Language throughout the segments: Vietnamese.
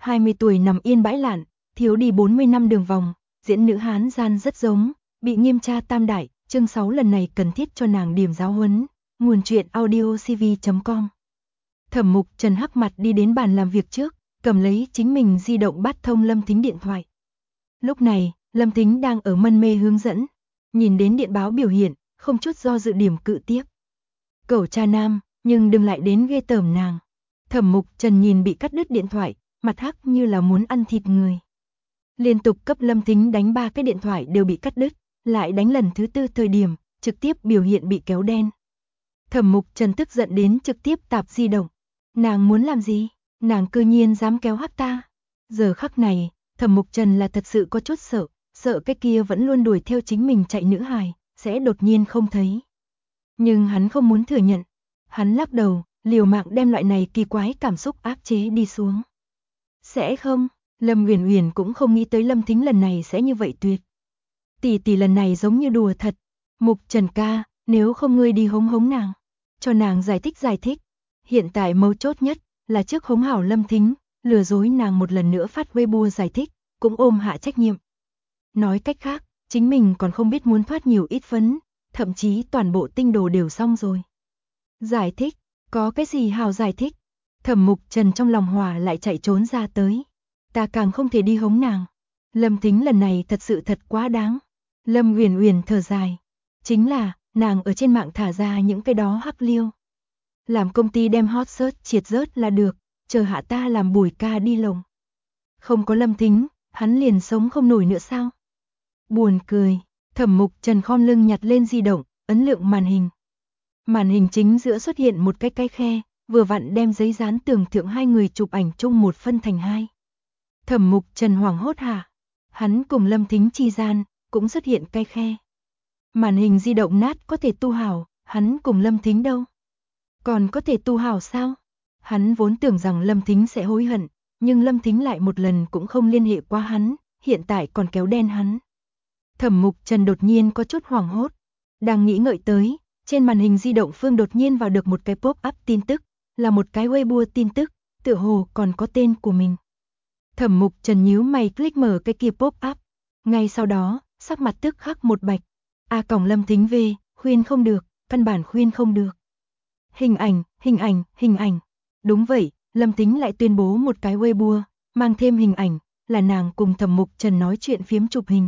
20 tuổi nằm yên bãi lạn, thiếu đi 40 năm đường vòng, diễn nữ Hán gian rất giống, bị nghiêm tra tam đại, chương 6 lần này cần thiết cho nàng điểm giáo huấn, nguồn truyện audiocv.com. Thẩm Mục Trần hắc mặt đi đến bàn làm việc trước, cầm lấy chính mình di động bắt thông Lâm Thính điện thoại. Lúc này, Lâm Thính đang ở mân mê hướng dẫn, nhìn đến điện báo biểu hiện, không chút do dự điểm cự tiếp. Cẩu cha nam, nhưng đừng lại đến ghê tởm nàng. Thẩm Mục Trần nhìn bị cắt đứt điện thoại, mặt hắc như là muốn ăn thịt người. Liên tục cấp Lâm Thính đánh 3 cái điện thoại đều bị cắt đứt, lại đánh lần thứ 4 thời điểm, trực tiếp biểu hiện bị kéo đen. Thẩm Mục Trần tức giận đến trực tiếp tạp di động. Nàng muốn làm gì? Nàng cư nhiên dám kéo hắc ta. Giờ khắc này, Thẩm Mục Trần là thật sự có chút sợ cái kia vẫn luôn đuổi theo chính mình chạy nữ hài, sẽ đột nhiên không thấy. Nhưng hắn không muốn thừa nhận. Hắn lắc đầu, liều mạng đem loại này kỳ quái cảm xúc áp chế đi xuống. Sẽ không, Lâm Uyển Uyển cũng không nghĩ tới Lâm Thính lần này sẽ như vậy tuyệt. Tỷ lần này giống như đùa thật. Mục Trần ca, nếu không ngươi đi hống hống nàng, cho nàng giải thích. Hiện tại mấu chốt nhất là trước hống hảo Lâm Thính, lừa dối nàng một lần nữa phát Weibo giải thích, cũng ôm hạ trách nhiệm. Nói cách khác, chính mình còn không biết muốn thoát nhiều ít phấn, thậm chí toàn bộ tinh đồ đều xong rồi. Giải thích, có cái gì hào giải thích? Thẩm Mục Trần trong lòng hỏa lại chạy trốn ra tới. Ta càng không thể đi hống nàng. Lâm Thính lần này thật sự thật quá đáng. Lâm Uyển Uyển thở dài. Chính là, nàng ở trên mạng thả ra những cái đó hắc liêu. Làm công ty đem hot search triệt rớt là được, chờ hạ ta làm Bùi ca đi lồng. Không có Lâm Thính, hắn liền sống không nổi nữa sao? Buồn cười, Thẩm Mục Trần khom lưng nhặt lên di động, ấn lượng màn hình. Màn hình chính giữa xuất hiện một cái khe, vừa vặn đem giấy dán tường thượng hai người chụp ảnh chung một phân thành hai. Thẩm Mục Trần hoảng hốt hả? Hắn cùng Lâm Thính chi gian, cũng xuất hiện cái khe. Màn hình di động nát có thể tu hảo, hắn cùng Lâm Thính đâu? Còn có thể tu hảo sao? Hắn vốn tưởng rằng Lâm Thính sẽ hối hận, nhưng Lâm Thính lại một lần cũng không liên hệ qua hắn, hiện tại còn kéo đen hắn. Thẩm Mục Trần đột nhiên có chút hoảng hốt, đang nghĩ ngợi tới, trên màn hình di động Phương đột nhiên vào được một cái pop-up tin tức, là một cái Weibo tin tức, tựa hồ còn có tên của mình. Thẩm Mục Trần nhíu mày click mở cái kia pop-up, ngay sau đó, sắc mặt tức khắc một bạch. Lâm Thính về, khuyên không được, căn bản khuyên không được. Hình ảnh. Đúng vậy, Lâm Thính lại tuyên bố một cái Weibo, mang thêm hình ảnh, là nàng cùng Thẩm Mục Trần nói chuyện phiếm chụp hình.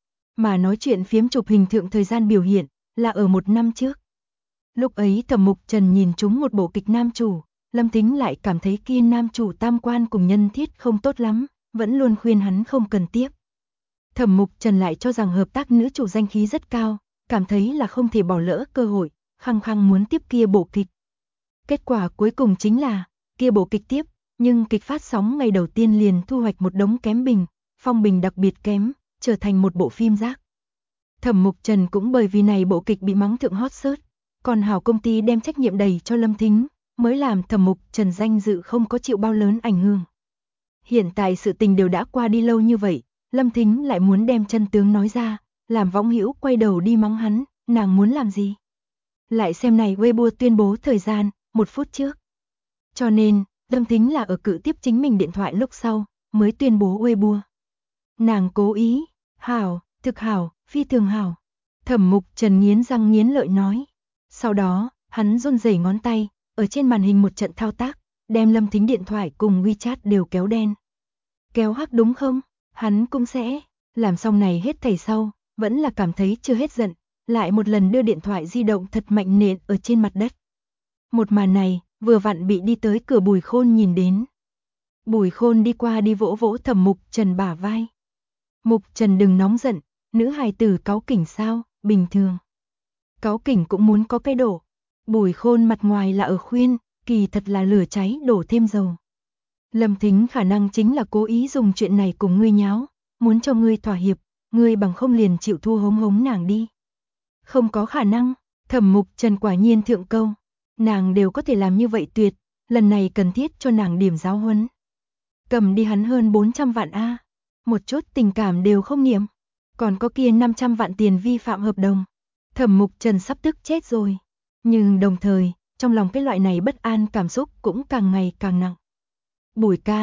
Mà nói chuyện phiếm chụp hình thượng thời gian biểu hiện, là ở 1 năm trước. Lúc ấy Thẩm Mục Trần nhìn trúng một bộ kịch nam chủ, Lâm Thính lại cảm thấy kia nam chủ tam quan cùng nhân thiết không tốt lắm, vẫn luôn khuyên hắn không cần tiếp. Thẩm Mục Trần lại cho rằng hợp tác nữ chủ danh khí rất cao, cảm thấy là không thể bỏ lỡ cơ hội, khăng khăng muốn tiếp kia bộ kịch. Kết quả cuối cùng chính là, kia bộ kịch tiếp, nhưng kịch phát sóng ngày đầu tiên liền thu hoạch một đống kém bình, phong bình đặc biệt kém, trở thành một bộ phim rác. Thẩm Mục Trần cũng bởi vì này bộ kịch bị mắng thượng hot search, còn hảo công ty đem trách nhiệm đầy cho Lâm Thính, mới làm Thẩm Mục Trần danh dự không có chịu bao lớn ảnh hưởng. Hiện tại sự tình đều đã qua đi lâu như vậy, Lâm Thính lại muốn đem chân tướng nói ra, làm võng hữu quay đầu đi mắng hắn, nàng muốn làm gì? Lại xem này Weibo tuyên bố thời gian, 1 phút trước. Cho nên, Lâm Thính là ở cự tiếp chính mình điện thoại lúc sau, mới tuyên bố Weibo. Nàng cố ý, hảo, thực hảo, phi thường hảo. Thẩm Mục Trần nghiến răng nghiến lợi nói. Sau đó, hắn run rẩy ngón tay, ở trên màn hình một trận thao tác, đem Lâm Thính điện thoại cùng WeChat đều kéo đen. Kéo hắc đúng không? Hắn cũng sẽ, làm xong này hết thảy sau, vẫn là cảm thấy chưa hết giận, lại một lần đưa điện thoại di động thật mạnh nện ở trên mặt đất. Một màn này, vừa vặn bị đi tới cửa Bùi Khôn nhìn đến. Bùi Khôn đi qua đi vỗ vỗ Thẩm Mục Trần bả vai. Mục Trần đừng nóng giận, nữ hài tử cáu kỉnh sao, bình thường. Cáu kỉnh cũng muốn có cái đổ. Bùi Khôn mặt ngoài là ở khuyên, kỳ thật là lửa cháy đổ thêm dầu. Lâm Thính khả năng chính là cố ý dùng chuyện này cùng ngươi nháo, muốn cho ngươi thỏa hiệp, ngươi bằng không liền chịu thua hống hống nàng đi. Không có khả năng, Thẩm Mục Trần quả nhiên thượng câu, nàng đều có thể làm như vậy tuyệt, lần này cần thiết cho nàng điểm giáo huấn. Cầm đi hắn hơn 400 vạn a, một chút tình cảm đều không niệm, còn có kia 500 vạn tiền vi phạm hợp đồng. Thẩm Mục Trần sắp tức chết rồi, nhưng đồng thời, trong lòng cái loại này bất an cảm xúc cũng càng ngày càng nặng. Bùi ca,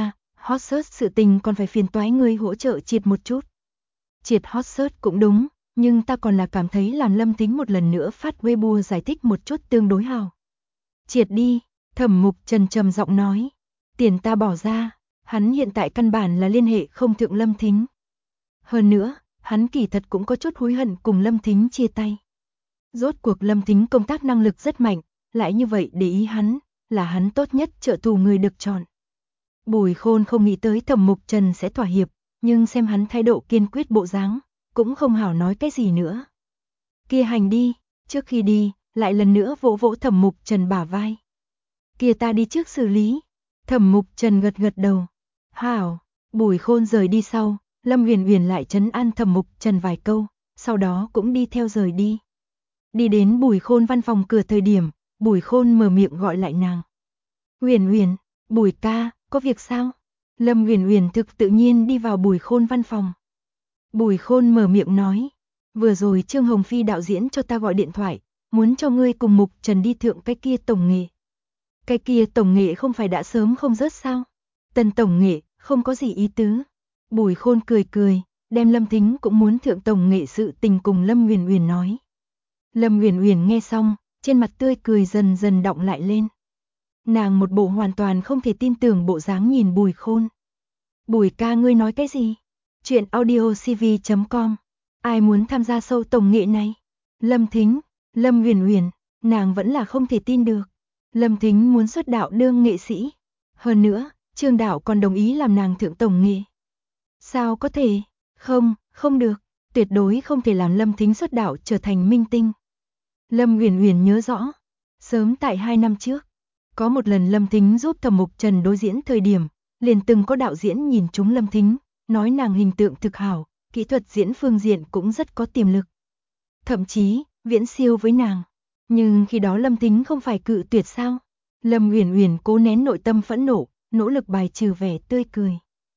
hot search sự tình còn phải phiền toái ngươi hỗ trợ triệt một chút. Triệt hot search cũng đúng, nhưng ta còn là cảm thấy làm Lâm Thính một lần nữa phát Weibo giải thích một chút tương đối hào. Triệt đi, Thẩm Mục Trần trầm giọng nói. Tiền ta bỏ ra, hắn hiện tại căn bản là liên hệ không thượng Lâm Thính. Hơn nữa, hắn kỳ thật cũng có chút hối hận cùng Lâm Thính chia tay. Rốt cuộc Lâm Thính công tác năng lực rất mạnh, lại như vậy để ý hắn, là hắn tốt nhất trợ thủ người được chọn. Bùi Khôn không nghĩ tới Thẩm Mục Trần sẽ thỏa hiệp, nhưng xem hắn thái độ kiên quyết bộ dáng, cũng không hảo nói cái gì nữa. Kia hành đi, trước khi đi, lại lần nữa vỗ vỗ Thẩm Mục Trần bả vai. Kia ta đi trước xử lý. Thẩm Mục Trần gật gật đầu. Hảo, Bùi Khôn rời đi sau, Lâm Huyền Huyền lại trấn an Thẩm Mục Trần vài câu, sau đó cũng đi theo rời đi. Đi đến Bùi Khôn văn phòng cửa thời điểm, Bùi Khôn mở miệng gọi lại nàng. Huyền Huyền, Bùi ca, có việc sao? Lâm Huyền Huyền thực tự nhiên đi vào Bùi Khôn văn phòng. Bùi Khôn mở miệng nói, vừa rồi Trương Hồng Phi đạo diễn cho ta gọi điện thoại, muốn cho ngươi cùng Mục Trần đi thượng cái kia tổng nghệ. Cái kia tổng nghệ không phải đã sớm không rớt sao? Tần tổng nghệ, không có gì ý tứ. Bùi Khôn cười cười, đem Lâm Thính cũng muốn thượng tổng nghệ sự tình cùng Lâm Huyền Huyền nói. Lâm Huyền Huyền nghe xong, trên mặt tươi cười dần dần đọng lại lên. Nàng một bộ hoàn toàn không thể tin tưởng bộ dáng nhìn Bùi Khôn. Bùi ca ngươi nói cái gì? Chuyện audiocv.com. Ai muốn tham gia show tổng nghệ này? Lâm Thính, Lâm Huyền Huyền, nàng vẫn là không thể tin được. Lâm Thính muốn xuất đạo đương nghệ sĩ. Hơn nữa, Trương Đạo còn đồng ý làm nàng thượng tổng nghệ. Sao có thể? Không, không được. Tuyệt đối không thể làm Lâm Thính xuất đạo trở thành minh tinh. Lâm Huyền Huyền nhớ rõ. Sớm tại 2 năm trước, có một lần Lâm Thính giúp Thẩm Mục Trần đối diễn thời điểm, liền từng có đạo diễn nhìn trúng Lâm Thính, nói nàng hình tượng thực hảo, kỹ thuật diễn phương diện cũng rất có tiềm lực. Thậm chí, viễn siêu với nàng. Nhưng khi đó Lâm Thính không phải cự tuyệt sao? Lâm Huyền Huyền cố nén nội tâm phẫn nộ, nỗ lực bài trừ vẻ tươi cười.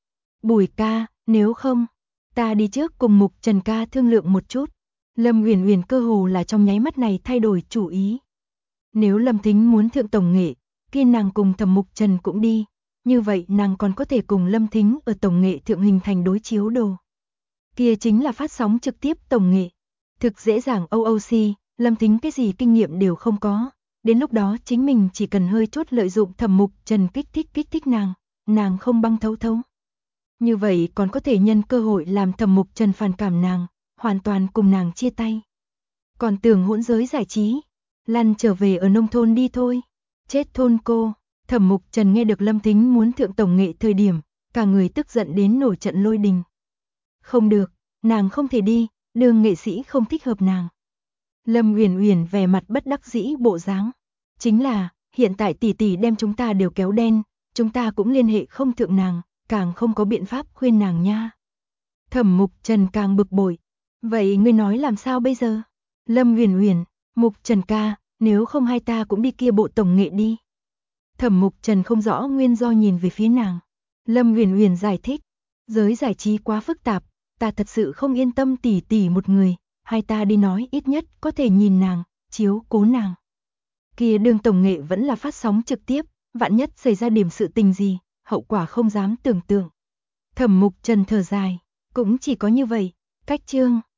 Bùi ca, nếu không, ta đi trước cùng Mục Trần ca thương lượng một chút. Lâm Huyền Huyền cơ hồ là trong nháy mắt này thay đổi chủ ý. Nếu Lâm Thính muốn thượng tổng nghệ, kia nàng cùng Thẩm Mục Trần cũng đi, như vậy nàng còn có thể cùng Lâm Thính ở tổng nghệ thượng hình thành đối chiếu đồ. Kia chính là phát sóng trực tiếp tổng nghệ. Thực dễ dàng OOC, Lâm Thính cái gì kinh nghiệm đều không có, đến lúc đó chính mình chỉ cần hơi chút lợi dụng Thẩm Mục Trần kích thích nàng không băng thấu thấu. Như vậy còn có thể nhân cơ hội làm Thẩm Mục Trần phản cảm nàng, hoàn toàn cùng nàng chia tay. Còn tưởng hỗn giới giải trí, lăn trở về ở nông thôn đi thôi. Chết thôn cô. Thẩm Mục Trần nghe được Lâm Thính muốn thượng tổng nghệ thời điểm, cả người tức giận đến nổi trận lôi đình. Không được, nàng không thể đi, đường nghệ sĩ không thích hợp nàng. Lâm Huyền Huyền vẻ mặt bất đắc dĩ bộ dáng. Chính là, hiện tại tỷ tỷ đem chúng ta đều kéo đen, chúng ta cũng liên hệ không thượng nàng, càng không có biện pháp khuyên nàng nha. Thẩm Mục Trần càng bực bội. Vậy ngươi nói làm sao bây giờ? Lâm Huyền Huyền, Mục Trần ca, nếu không hai ta cũng đi kia bộ tổng nghệ đi. Thẩm Mục Trần không rõ nguyên do nhìn về phía nàng. Lâm Huyền Huyền giải thích, giới giải trí quá phức tạp, ta thật sự không yên tâm tỷ tỷ một người, hai ta đi nói ít nhất có thể nhìn nàng, chiếu cố nàng. Kia đường tổng nghệ vẫn là phát sóng trực tiếp, vạn nhất xảy ra điểm sự tình gì, hậu quả không dám tưởng tượng. Thẩm Mục Trần thở dài, cũng chỉ có như vậy, cách chương.